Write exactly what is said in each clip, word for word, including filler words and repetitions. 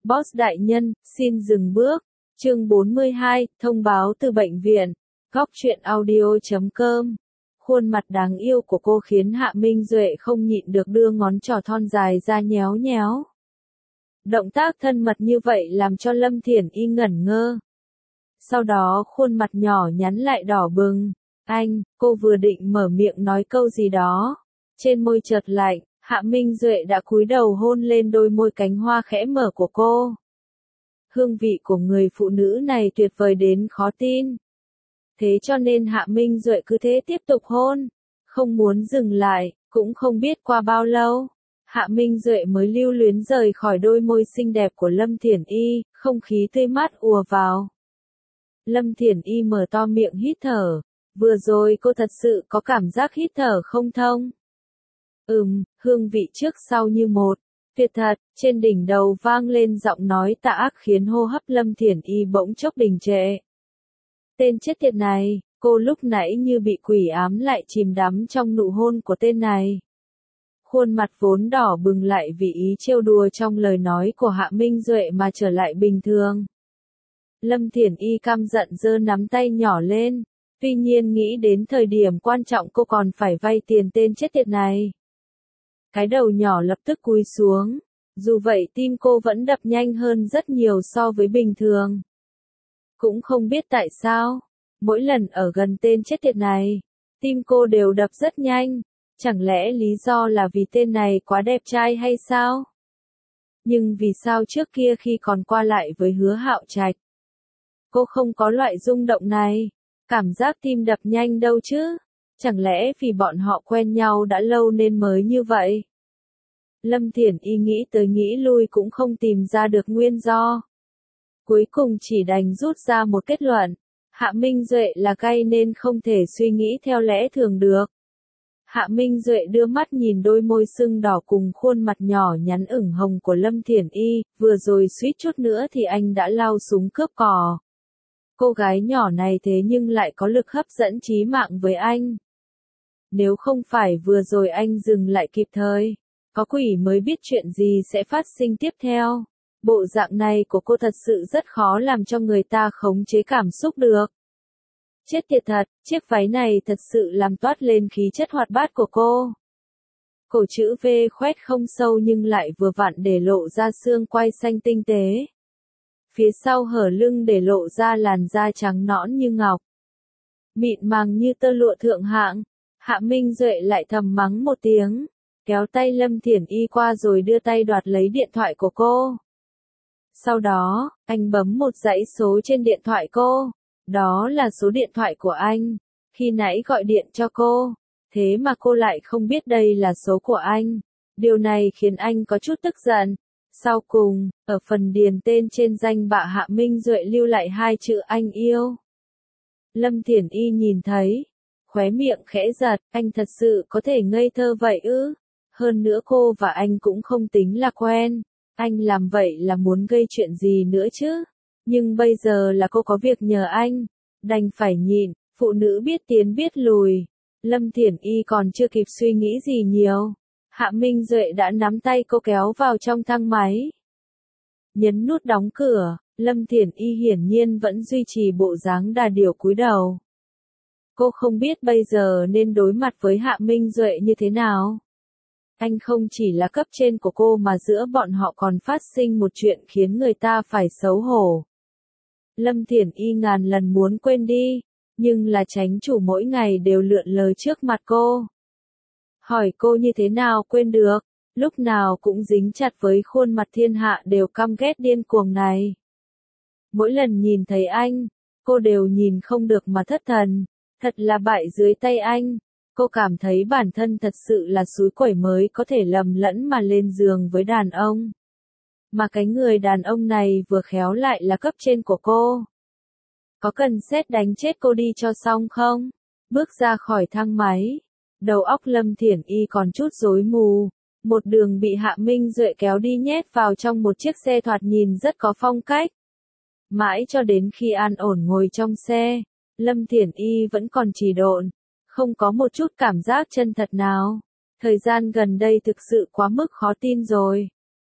Boss đại nhân, xin dừng bước. Chương bốn mươi hai, thông báo từ bệnh viện. Góc truyện audio chấm com. Khuôn mặt đáng yêu của cô khiến Hạ Minh Duệ không nhịn được đưa ngón trỏ thon dài ra nhéo nhéo. Động tác thân mật như vậy làm cho Lâm Thiển Y ngẩn ngơ. Sau đó khuôn mặt nhỏ nhắn lại đỏ bừng. Anh, cô vừa định mở miệng nói câu gì đó. Trên môi chợt lạnh, Hạ Minh Duệ đã cúi đầu hôn lên đôi môi cánh hoa khẽ mở của cô. Hương vị của người phụ nữ này tuyệt vời đến khó tin. Thế cho nên Hạ Minh Duệ cứ thế tiếp tục hôn, không muốn dừng lại, cũng không biết qua bao lâu. Hạ Minh Duệ mới lưu luyến rời khỏi đôi môi xinh đẹp của Lâm Thiển Y, không khí tươi mát ùa vào. Lâm Thiển Y mở to miệng hít thở, vừa rồi cô thật sự có cảm giác hít thở không thông. Ừm, hương vị trước sau như một, tuyệt thật, trên đỉnh đầu vang lên giọng nói tà ác khiến hô hấp Lâm Thiển Y bỗng chốc đình trệ. Tên chết tiệt này, cô lúc nãy như bị quỷ ám lại chìm đắm trong nụ hôn của tên này. Khuôn mặt vốn đỏ bừng lại vì ý trêu đùa trong lời nói của Hạ Minh Duệ mà trở lại bình thường. Lâm Thiển Y căm giận giơ nắm tay nhỏ lên, tuy nhiên nghĩ đến thời điểm quan trọng cô còn phải vay tiền tên chết tiệt này. Cái đầu nhỏ lập tức cúi xuống, dù vậy tim cô vẫn đập nhanh hơn rất nhiều so với bình thường. Cũng không biết tại sao, mỗi lần ở gần tên chết tiệt này, tim cô đều đập rất nhanh, chẳng lẽ lý do là vì tên này quá đẹp trai hay sao? Nhưng vì sao trước kia khi còn qua lại với Hứa Hạo Trạch, cô không có loại rung động này, cảm giác tim đập nhanh đâu chứ? Chẳng lẽ vì bọn họ quen nhau đã lâu nên mới như vậy? Lâm Thiển Y nghĩ tới nghĩ lui cũng không tìm ra được nguyên do. Cuối cùng chỉ đành rút ra một kết luận. Hạ Minh Duệ là gay nên không thể suy nghĩ theo lẽ thường được. Hạ Minh Duệ đưa mắt nhìn đôi môi sưng đỏ cùng khuôn mặt nhỏ nhắn ửng hồng của Lâm Thiển Y, vừa rồi suýt chút nữa thì anh đã lao súng cướp cò. Cô gái nhỏ này thế nhưng lại có lực hấp dẫn chí mạng với anh. Nếu không phải vừa rồi anh dừng lại kịp thời, có quỷ mới biết chuyện gì sẽ phát sinh tiếp theo. Bộ dạng này của cô thật sự rất khó làm cho người ta khống chế cảm xúc được. Chết tiệt thật, chiếc váy này thật sự làm toát lên khí chất hoạt bát của cô. Cổ chữ V khoét không sâu nhưng lại vừa vặn để lộ ra xương quai xanh tinh tế. Phía sau hở lưng để lộ ra làn da trắng nõn như ngọc. Mịn màng như tơ lụa thượng hạng. Hạ Minh Duệ lại thầm mắng một tiếng, kéo tay Lâm Thiển Y qua rồi đưa tay đoạt lấy điện thoại của cô. Sau đó, anh bấm một dãy số trên điện thoại cô. Đó là số điện thoại của anh, khi nãy gọi điện cho cô. Thế mà cô lại không biết đây là số của anh. Điều này khiến anh có chút tức giận. Sau cùng, ở phần điền tên trên danh bạ Hạ Minh Duệ lưu lại hai chữ anh yêu. Lâm Thiển Y nhìn thấy, khóe miệng khẽ giật, anh thật sự có thể ngây thơ vậy ư? Hơn nữa cô và anh cũng không tính là quen. Anh làm vậy là muốn gây chuyện gì nữa chứ? Nhưng bây giờ là cô có việc nhờ anh. Đành phải nhịn, phụ nữ biết tiến biết lùi. Lâm Thiển Y còn chưa kịp suy nghĩ gì nhiều. Hạ Minh Duệ đã nắm tay cô kéo vào trong thang máy. Nhấn nút đóng cửa, Lâm Thiển Y hiển nhiên vẫn duy trì bộ dáng đà điểu cúi đầu. Cô không biết bây giờ nên đối mặt với Hạ Minh Duệ như thế nào. Anh không chỉ là cấp trên của cô mà giữa bọn họ còn phát sinh một chuyện khiến người ta phải xấu hổ. Lâm Thiển Y ngàn lần muốn quên đi, nhưng là chánh chủ mỗi ngày đều lượn lờ trước mặt cô. Hỏi cô như thế nào quên được, lúc nào cũng dính chặt với khuôn mặt thiên hạ đều căm ghét điên cuồng này. Mỗi lần nhìn thấy anh, cô đều nhìn không được mà thất thần, thật là bại dưới tay anh. Cô cảm thấy bản thân thật sự là xúi quẩy mới có thể lầm lẫn mà lên giường với đàn ông. Mà cái người đàn ông này vừa khéo lại là cấp trên của cô. Có cần sét đánh chết cô đi cho xong không? Bước ra khỏi thang máy, đầu óc Lâm Thiển Y còn chút rối mù. Một đường bị Hạ Minh Duệ kéo đi nhét vào trong một chiếc xe thoạt nhìn rất có phong cách. Mãi cho đến khi an ổn ngồi trong xe, Lâm Thiển Y vẫn còn trì độn. Không có một chút cảm giác chân thật nào. Thời gian gần đây thực sự quá mức khó tin rồi.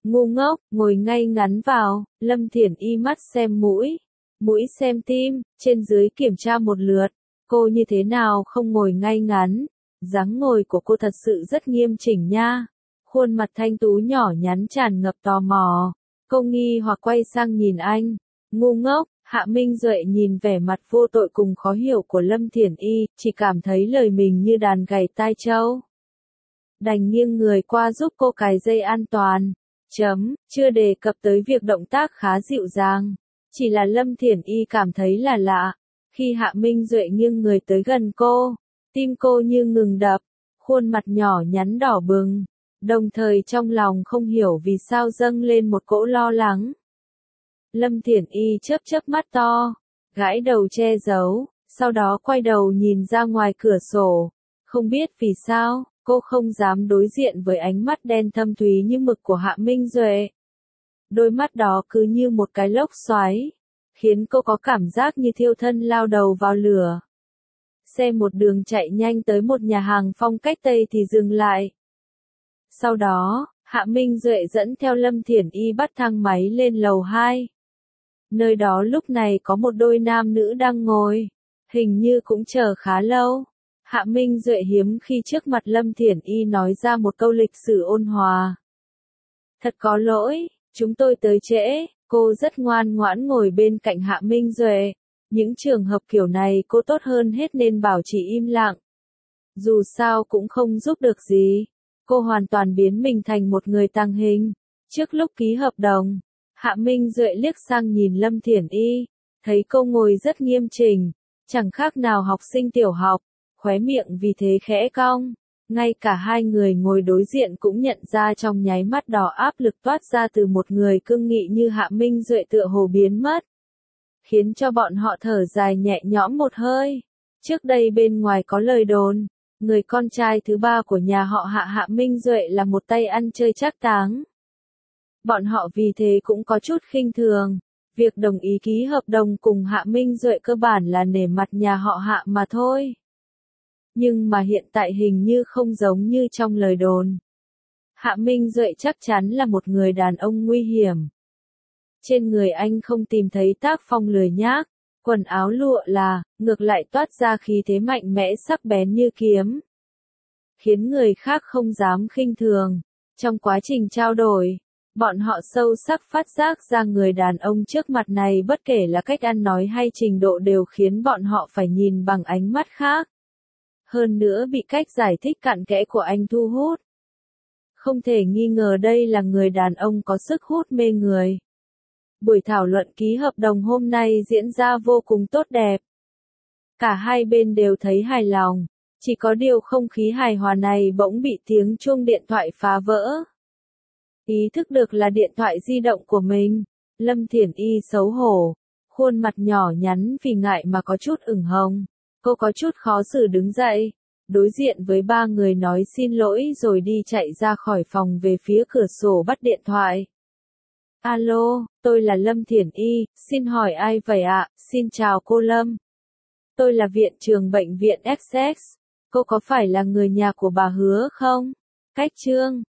Ngu ngốc, ngồi ngay ngắn vào, Lâm Thiển Y mắt xem mũi, mũi xem tim, trên dưới kiểm tra một lượt. Cô như thế nào không ngồi ngay ngắn, dáng ngồi của cô thật sự rất nghiêm chỉnh nha. Khuôn mặt thanh tú nhỏ nhắn tràn ngập tò mò. Cô nghi hoặc quay sang nhìn anh. Ngu ngốc, Hạ Minh Duệ nhìn vẻ mặt vô tội cùng khó hiểu của Lâm Thiển Y, chỉ cảm thấy lời mình như đàn gảy tai trâu. Đành nghiêng người qua giúp cô cài dây an toàn. Chấm, chưa đề cập tới việc động tác khá dịu dàng. Chỉ là Lâm Thiển Y cảm thấy là lạ. Khi Hạ Minh Duệ nghiêng người tới gần cô, tim cô như ngừng đập, khuôn mặt nhỏ nhắn đỏ bừng, đồng thời trong lòng không hiểu vì sao dâng lên một cỗ lo lắng. Lâm Thiển Y chớp chớp mắt to, gãi đầu che giấu, sau đó quay đầu nhìn ra ngoài cửa sổ. Không biết vì sao, cô không dám đối diện với ánh mắt đen thâm thúy như mực của Hạ Minh Duệ. Đôi mắt đó cứ như một cái lốc xoáy, khiến cô có cảm giác như thiêu thân lao đầu vào lửa. Xe một đường chạy nhanh tới một nhà hàng phong cách Tây thì dừng lại. Sau đó, Hạ Minh Duệ dẫn theo Lâm Thiển Y bắt thang máy lên lầu hai. Nơi đó lúc này có một đôi nam nữ đang ngồi, hình như cũng chờ khá lâu. Hạ Minh Duệ hiếm khi trước mặt Lâm Thiển Y nói ra một câu lịch sử ôn hòa. Thật có lỗi, chúng tôi tới trễ. Cô rất ngoan ngoãn ngồi bên cạnh Hạ Minh Duệ. Những trường hợp kiểu này cô tốt hơn hết nên bảo chỉ im lặng. Dù sao cũng không giúp được gì. Cô hoàn toàn biến mình thành một người tàng hình. Trước lúc ký hợp đồng, Hạ Minh Duệ liếc sang nhìn Lâm Thiển Y, thấy cô ngồi rất nghiêm chỉnh, chẳng khác nào học sinh tiểu học, khóe miệng vì thế khẽ cong. Ngay cả hai người ngồi đối diện cũng nhận ra trong nháy mắt đó áp lực toát ra từ một người cương nghị như Hạ Minh Duệ tựa hồ biến mất, khiến cho bọn họ thở dài nhẹ nhõm một hơi. Trước đây bên ngoài có lời đồn, người con trai thứ ba của nhà họ Hạ Hạ Minh Duệ là một tay ăn chơi trác táng. Bọn họ vì thế cũng có chút khinh thường. Việc đồng ý ký hợp đồng cùng Hạ Minh Duệ cơ bản là nể mặt nhà họ Hạ mà thôi. Nhưng mà hiện tại hình như không giống như trong lời đồn. Hạ Minh Duệ chắc chắn là một người đàn ông nguy hiểm. Trên người anh không tìm thấy tác phong lười nhác, quần áo lụa là, ngược lại toát ra khí thế mạnh mẽ sắc bén như kiếm, khiến người khác không dám khinh thường. Trong quá trình trao đổi, bọn họ sâu sắc phát giác ra người đàn ông trước mặt này bất kể là cách ăn nói hay trình độ đều khiến bọn họ phải nhìn bằng ánh mắt khác. Hơn nữa bị cách giải thích cặn kẽ của anh thu hút. Không thể nghi ngờ đây là người đàn ông có sức hút mê người. Buổi thảo luận ký hợp đồng hôm nay diễn ra vô cùng tốt đẹp. Cả hai bên đều thấy hài lòng, chỉ có điều không khí hài hòa này bỗng bị tiếng chuông điện thoại phá vỡ. Ý thức được là điện thoại di động của mình, Lâm Thiển Y xấu hổ, khuôn mặt nhỏ nhắn vì ngại mà có chút ửng hồng. Cô có chút khó xử đứng dậy, đối diện với ba người nói xin lỗi rồi đi chạy ra khỏi phòng về phía cửa sổ bắt điện thoại. Alo, tôi là Lâm Thiển Y, xin hỏi ai vậy ạ? Xin chào cô Lâm. Tôi là viện trưởng bệnh viện Essex. Cô có phải là người nhà của bà Hứa không? Cách Trương,